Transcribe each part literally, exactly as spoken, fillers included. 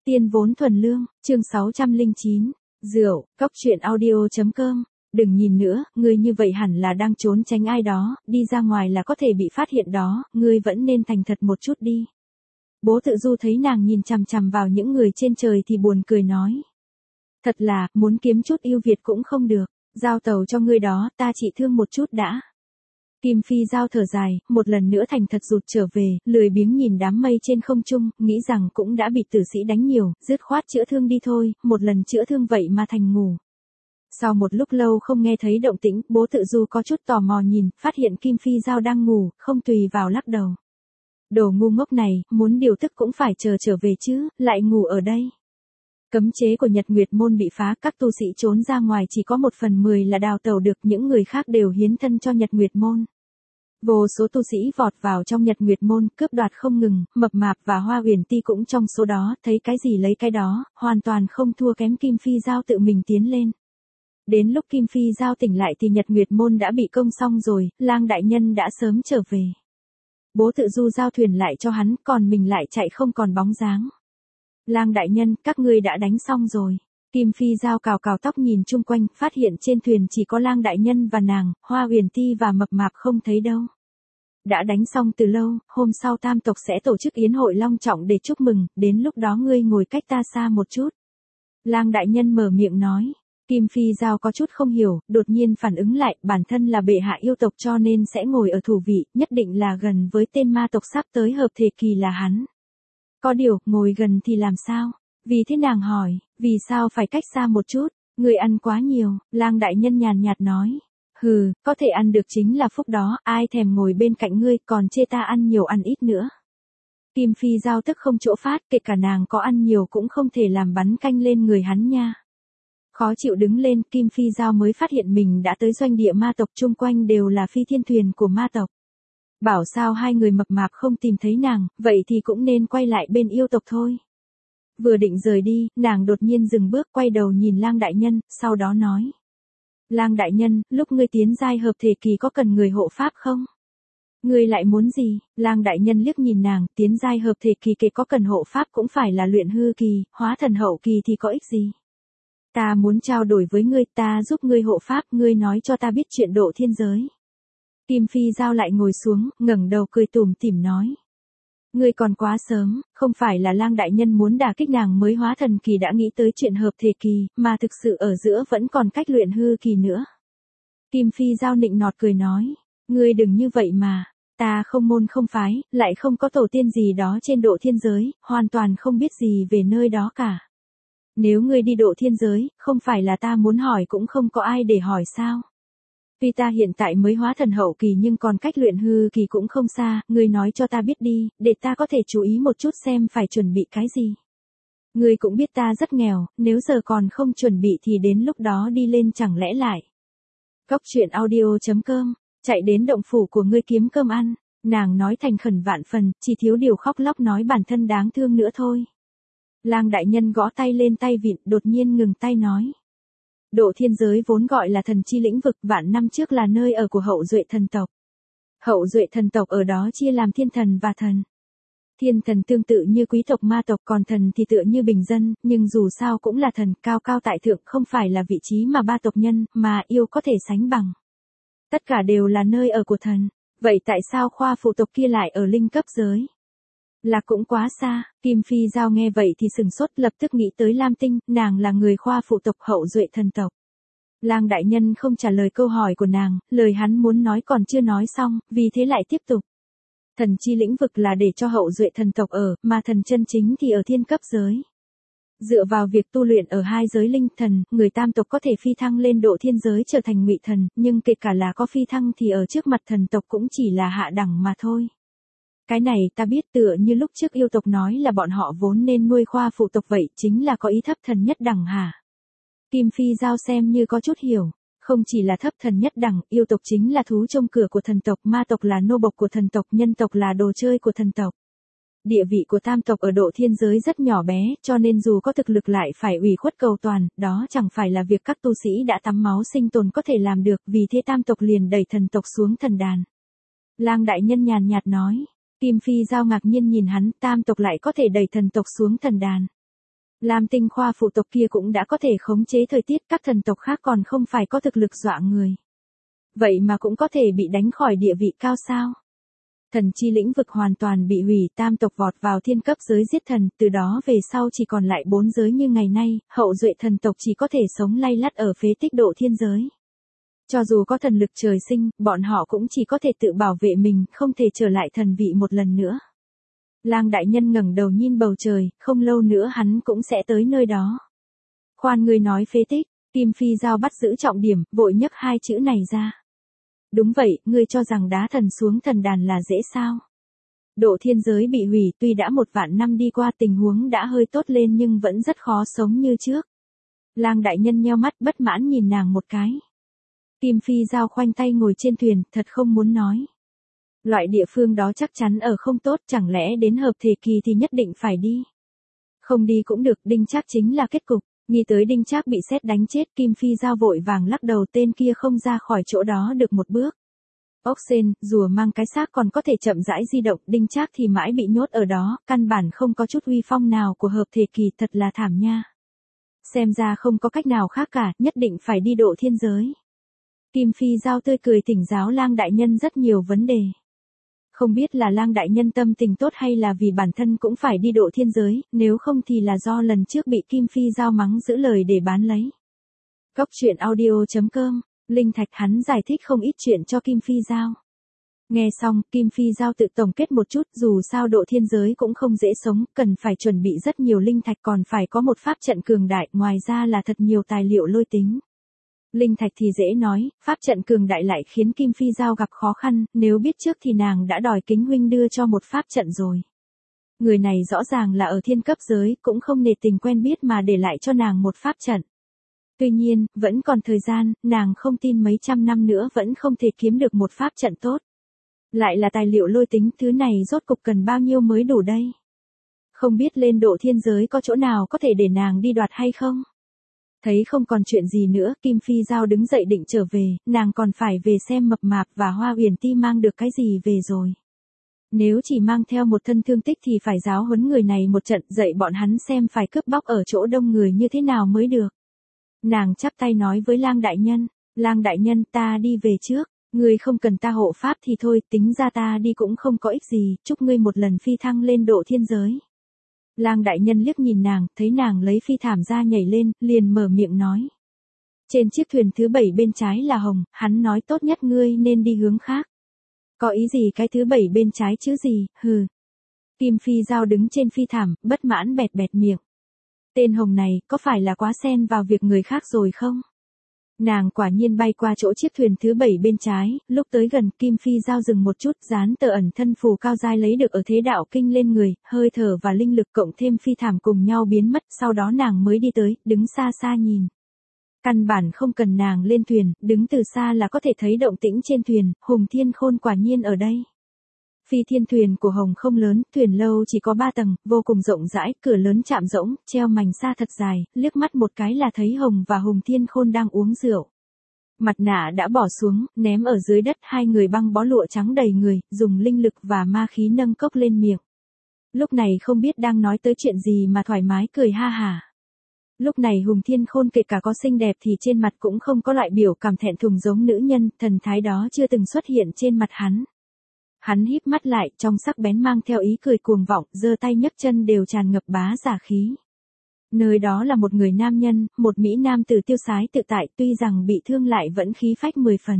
Tiên vốn thuần lương, chương sáu trăm lẻ chín, rượu, cóc truyện audio.com. Đừng nhìn nữa, ngươi như vậy hẳn là đang trốn tránh ai đó, đi ra ngoài là có thể bị phát hiện đó, ngươi vẫn nên thành thật một chút đi. Bố Tự Du thấy nàng nhìn chằm chằm vào những người trên trời thì buồn cười nói. Thật là, muốn kiếm chút ưu việt cũng không được, giao tàu cho ngươi đó, ta chỉ thương một chút đã. Kim Phi Giao thở dài, một lần nữa thành thật rụt trở về, lười biếng nhìn đám mây trên không trung, nghĩ rằng cũng đã bị tử sĩ đánh nhiều, dứt khoát chữa thương đi thôi, một lần chữa thương vậy mà thành ngủ. Sau một lúc lâu không nghe thấy động tĩnh, Bố Tự Du có chút tò mò nhìn, phát hiện Kim Phi Giao đang ngủ, không tùy vào lắc đầu. Đồ ngu ngốc này, muốn điều tức cũng phải chờ trở về chứ, lại ngủ ở đây. Cấm chế của Nhật Nguyệt Môn bị phá, các tu sĩ trốn ra ngoài chỉ có một phần mười là đào tẩu được, những người khác đều hiến thân cho Nhật Nguyệt Môn. Vô số tu sĩ vọt vào trong Nhật Nguyệt Môn, cướp đoạt không ngừng, Mập Mạp và Hoa Huyền Ti cũng trong số đó, thấy cái gì lấy cái đó, hoàn toàn không thua kém Kim Phi Giao tự mình tiến lên. Đến lúc Kim Phi Giao tỉnh lại thì Nhật Nguyệt Môn đã bị công xong rồi, Lang đại nhân đã sớm trở về. Bố Tự Du giao thuyền lại cho hắn, còn mình lại chạy không còn bóng dáng. Lang đại nhân, các ngươi đã đánh xong rồi. Kim Phi Giao cào cào tóc nhìn chung quanh, phát hiện trên thuyền chỉ có Lang đại nhân và nàng, Hoa Huyền Ti và Mập Mạp không thấy đâu. Đã đánh xong từ lâu, hôm sau tam tộc sẽ tổ chức yến hội long trọng để chúc mừng, đến lúc đó ngươi ngồi cách ta xa một chút. Lang đại nhân mở miệng nói. Kim Phi Giao có chút không hiểu, đột nhiên phản ứng lại, bản thân là bệ hạ yêu tộc cho nên sẽ ngồi ở thủ vị, nhất định là gần với tên ma tộc sắp tới hợp thể kỳ là hắn. Có điều, ngồi gần thì làm sao? Vì thế nàng hỏi, vì sao phải cách xa một chút? Người ăn quá nhiều, Lang đại nhân nhàn nhạt nói. Hừ, có thể ăn được chính là phúc đó, ai thèm ngồi bên cạnh ngươi, còn chê ta ăn nhiều ăn ít nữa. Kim Phi Giao tức không chỗ phát, kể cả nàng có ăn nhiều cũng không thể làm bắn canh lên người hắn nha. Khó chịu đứng lên, Kim Phi Giao mới phát hiện mình đã tới doanh địa ma tộc, chung quanh đều là phi thiên thuyền của ma tộc. Bảo sao hai người Mập Mạp không tìm thấy nàng, vậy thì cũng nên quay lại bên yêu tộc thôi. Vừa định rời đi, nàng đột nhiên dừng bước, quay đầu nhìn Lang đại nhân, sau đó nói. Lang đại nhân, lúc ngươi tiến giai hợp thể kỳ có cần người hộ pháp không? Ngươi lại muốn gì? Lang đại nhân liếc nhìn nàng, tiến giai hợp thể kỳ kể có cần hộ pháp cũng phải là luyện hư kỳ, hóa thần hậu kỳ thì có ích gì? Ta muốn trao đổi với ngươi, ta giúp ngươi hộ pháp, ngươi nói cho ta biết chuyện độ thiên giới. Kim Phi Giao lại ngồi xuống, ngẩng đầu cười tủm tỉm nói. Ngươi còn quá sớm, không phải là Lang đại nhân muốn đả kích nàng mới hóa thần kỳ đã nghĩ tới chuyện hợp thể kỳ, mà thực sự ở giữa vẫn còn cách luyện hư kỳ nữa. Kim Phi Giao nịnh nọt cười nói, ngươi đừng như vậy mà, ta không môn không phái, lại không có tổ tiên gì đó trên độ thiên giới, hoàn toàn không biết gì về nơi đó cả. Nếu ngươi đi độ thiên giới, không phải là ta muốn hỏi cũng không có ai để hỏi sao? Tuy ta hiện tại mới hóa thần hậu kỳ nhưng còn cách luyện hư kỳ cũng không xa, ngươi nói cho ta biết đi, để ta có thể chú ý một chút xem phải chuẩn bị cái gì. Ngươi cũng biết ta rất nghèo, nếu giờ còn không chuẩn bị thì đến lúc đó đi lên chẳng lẽ lại. Cóc truyện audio.com, chạy đến động phủ của ngươi kiếm cơm ăn, nàng nói thành khẩn vạn phần, chỉ thiếu điều khóc lóc nói bản thân đáng thương nữa thôi. Lang đại nhân gõ tay lên tay vịn, đột nhiên ngừng tay nói. Độ thiên giới vốn gọi là thần chi lĩnh vực, vạn năm trước là nơi ở của hậu duệ thần tộc. Hậu duệ thần tộc ở đó chia làm thiên thần và thần. Thiên thần tương tự như quý tộc ma tộc, còn thần thì tựa như bình dân, nhưng dù sao cũng là thần, cao cao tại thượng, không phải là vị trí mà ba tộc nhân, mà yêu có thể sánh bằng. Tất cả đều là nơi ở của thần. Vậy tại sao khoa phụ tộc kia lại ở linh cấp giới? Là cũng quá xa. Kim Phi Giao nghe vậy thì sừng sốt, lập tức nghĩ tới Lam Tinh, nàng là người khoa phụ tộc hậu duệ thần tộc. Lang đại nhân không trả lời câu hỏi của nàng, lời hắn muốn nói còn chưa nói xong, vì thế lại tiếp tục. Thần chi lĩnh vực là để cho hậu duệ thần tộc ở, mà thần chân chính thì ở thiên cấp giới. Dựa vào việc tu luyện ở hai giới linh thần, người tam tộc có thể phi thăng lên độ thiên giới trở thành ngụy thần, nhưng kể cả là có phi thăng thì ở trước mặt thần tộc cũng chỉ là hạ đẳng mà thôi. Cái này ta biết, tựa như lúc trước yêu tộc nói là bọn họ vốn nên nuôi khoa phụ tộc vậy, chính là có ý thấp thần nhất đẳng hả? Kim Phi Giao xem như có chút hiểu, không chỉ là thấp thần nhất đẳng, yêu tộc chính là thú trông cửa của thần tộc, ma tộc là nô bộc của thần tộc, nhân tộc là đồ chơi của thần tộc. Địa vị của tam tộc ở độ thiên giới rất nhỏ bé, cho nên dù có thực lực lại phải ủy khuất cầu toàn, đó chẳng phải là việc các tu sĩ đã tắm máu sinh tồn có thể làm được, vì thế tam tộc liền đẩy thần tộc xuống thần đàn. Lang đại nhân nhàn nhạt nói. Kim Phi Giao ngạc nhiên nhìn hắn, tam tộc lại có thể đẩy thần tộc xuống thần đàn. Lam tinh khoa phụ tộc kia cũng đã có thể khống chế thời tiết, các thần tộc khác còn không phải có thực lực dọa người. Vậy mà cũng có thể bị đánh khỏi địa vị cao sao? Thần chi lĩnh vực hoàn toàn bị hủy, tam tộc vọt vào thiên cấp giới giết thần, từ đó về sau chỉ còn lại bốn giới như ngày nay, hậu duệ thần tộc chỉ có thể sống lay lắt ở phế tích độ thiên giới. Cho dù có thần lực trời sinh, bọn họ cũng chỉ có thể tự bảo vệ mình, không thể trở lại thần vị một lần nữa. Lang đại nhân ngẩng đầu nhìn bầu trời, không lâu nữa hắn cũng sẽ tới nơi đó. Khoan ngươi nói phế tích, Kim Phi Giao bắt giữ trọng điểm, vội nhấc hai chữ này ra. Đúng vậy, ngươi cho rằng đá thần xuống thần đàn là dễ sao? Độ thiên giới bị hủy, tuy đã một vạn năm đi qua tình huống đã hơi tốt lên nhưng vẫn rất khó sống như trước. Lang đại nhân nheo mắt bất mãn nhìn nàng một cái. Kim Phi Giao khoanh tay ngồi trên thuyền, thật không muốn nói. Loại địa phương đó chắc chắn ở không tốt, chẳng lẽ đến hợp thể kỳ thì nhất định phải đi. Không đi cũng được, Đinh Trác chính là kết cục. Nghĩ tới Đinh Trác bị sét đánh chết, Kim Phi Giao vội vàng lắc đầu, tên kia không ra khỏi chỗ đó được một bước. Ốc sên, rùa mang cái xác còn có thể chậm rãi di động, Đinh Trác thì mãi bị nhốt ở đó, căn bản không có chút uy phong nào của hợp thể kỳ, thật là thảm nha. Xem ra không có cách nào khác cả, nhất định phải đi độ thiên giới. Kim Phi Giao tươi cười thỉnh giáo Lang đại nhân rất nhiều vấn đề. Không biết là Lang đại nhân tâm tình tốt hay là vì bản thân cũng phải đi độ thiên giới, nếu không thì là do lần trước bị Kim Phi Giao mắng giữ lời để bán lấy. Góc truyện audio chấm com, Linh Thạch hắn giải thích không ít chuyện cho Kim Phi Giao. Nghe xong, Kim Phi Giao tự tổng kết một chút, dù sao độ thiên giới cũng không dễ sống, cần phải chuẩn bị rất nhiều linh thạch, còn phải có một pháp trận cường đại, ngoài ra là thật nhiều tài liệu lôi tính. Linh thạch thì dễ nói, pháp trận cường đại lại khiến Kim Phi Giao gặp khó khăn, nếu biết trước thì nàng đã đòi Kính huynh đưa cho một pháp trận rồi. Người này rõ ràng là ở thiên cấp giới, cũng không nề tình quen biết mà để lại cho nàng một pháp trận. Tuy nhiên, vẫn còn thời gian, nàng không tin mấy trăm năm nữa vẫn không thể kiếm được một pháp trận tốt. Lại là tài liệu lôi tính, thứ này rốt cục cần bao nhiêu mới đủ đây? Không biết lên độ thiên giới có chỗ nào có thể để nàng đi đoạt hay không? Thấy không còn chuyện gì nữa, Kim Phi Giao đứng dậy định trở về, nàng còn phải về xem Mập Mạp và Hoa Uyển Ti mang được cái gì về rồi. Nếu chỉ mang theo một thân thương tích thì phải giáo huấn người này một trận, dạy bọn hắn xem phải cướp bóc ở chỗ đông người như thế nào mới được. Nàng chắp tay nói với Lang đại nhân, Lang đại nhân ta đi về trước, ngươi không cần ta hộ pháp thì thôi, tính ra ta đi cũng không có ích gì, chúc ngươi một lần phi thăng lên độ thiên giới. Lang đại nhân liếc nhìn nàng, thấy nàng lấy phi thảm ra nhảy lên, liền mở miệng nói. Trên chiếc thuyền thứ bảy bên trái là hồng, hắn nói tốt nhất ngươi nên đi hướng khác. Có ý gì cái thứ bảy bên trái chứ gì, hừ. Kim Phi Giao đứng trên phi thảm, bất mãn bẹt bẹt miệng. Tên hồng này, có phải là quá xen vào việc người khác rồi không? Nàng quả nhiên bay qua chỗ chiếc thuyền thứ bảy bên trái, lúc tới gần Kim Phi Giao dừng một chút, dán tờ ẩn thân phù cao giai lấy được ở thế đạo kinh lên người, hơi thở và linh lực cộng thêm phi thảm cùng nhau biến mất, sau đó nàng mới đi tới, đứng xa xa nhìn. Căn bản không cần nàng lên thuyền, đứng từ xa là có thể thấy động tĩnh trên thuyền, Hùng Thiên Khôn quả nhiên ở đây. Phi thiên thuyền của Hồng không lớn, thuyền lâu chỉ có ba tầng, vô cùng rộng rãi, cửa lớn chạm rỗng, treo mành sa thật dài, liếc mắt một cái là thấy Hồng và Hùng Thiên Khôn đang uống rượu. Mặt nạ đã bỏ xuống, ném ở dưới đất, hai người băng bó lụa trắng đầy người, dùng linh lực và ma khí nâng cốc lên miệng. Lúc này không biết đang nói tới chuyện gì mà thoải mái cười ha hả. Lúc này Hùng Thiên Khôn kể cả có xinh đẹp thì trên mặt cũng không có loại biểu cảm thẹn thùng giống nữ nhân, thần thái đó chưa từng xuất hiện trên mặt hắn. Hắn híp mắt lại, trong sắc bén mang theo ý cười cuồng vọng, giơ tay nhấc chân đều tràn ngập bá giả khí. Nơi đó là một người nam nhân, một mỹ nam tử tiêu sái tự tại, tuy rằng bị thương lại vẫn khí phách mười phần.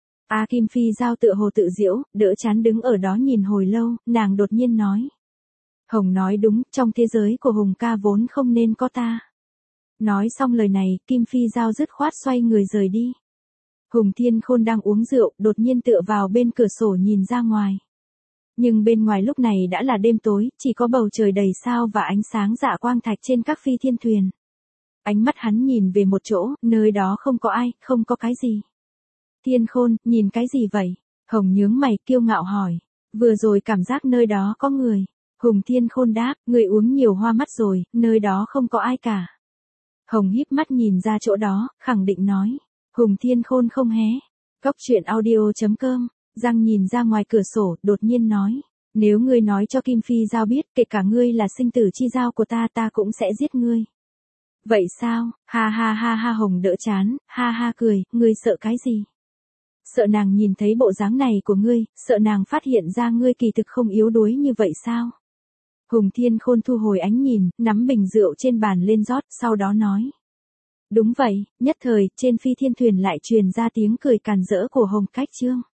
A Kim Phi Giao tựa hồ tự diễu, đỡ chán đứng ở đó nhìn hồi lâu, nàng đột nhiên nói. Hồng nói đúng, trong thế giới của Hùng ca vốn không nên có ta. Nói xong lời này, Kim Phi Giao dứt khoát xoay người rời đi. Hùng Thiên Khôn đang uống rượu, đột nhiên tựa vào bên cửa sổ nhìn ra ngoài. Nhưng bên ngoài lúc này đã là đêm tối, chỉ có bầu trời đầy sao và ánh sáng dạ quang thạch trên các phi thiên thuyền. Ánh mắt hắn nhìn về một chỗ, nơi đó không có ai, không có cái gì. Thiên Khôn, nhìn cái gì vậy? Hồng nhướng mày kiêu ngạo hỏi. Vừa rồi cảm giác nơi đó có người. Hùng Thiên Khôn đáp, người uống nhiều hoa mắt rồi, nơi đó không có ai cả. Hồng híp mắt nhìn ra chỗ đó, khẳng định nói. Hùng Thiên Khôn không hé. Góc truyện audio chấm com, Giang nhìn ra ngoài cửa sổ, đột nhiên nói. Nếu ngươi nói cho Kim Phi Giao biết, kể cả ngươi là sinh tử chi giao của ta, ta cũng sẽ giết ngươi. Vậy sao, ha ha ha ha. Hồng đỡ chán, ha ha cười, ngươi sợ cái gì? Sợ nàng nhìn thấy bộ dáng này của ngươi, sợ nàng phát hiện ra ngươi kỳ thực không yếu đuối như vậy sao? Hùng Thiên Khôn thu hồi ánh nhìn, nắm bình rượu trên bàn lên rót, sau đó nói. Đúng vậy, nhất thời, trên phi thiên thuyền lại truyền ra tiếng cười càn rỡ của Hồng Cách Trương.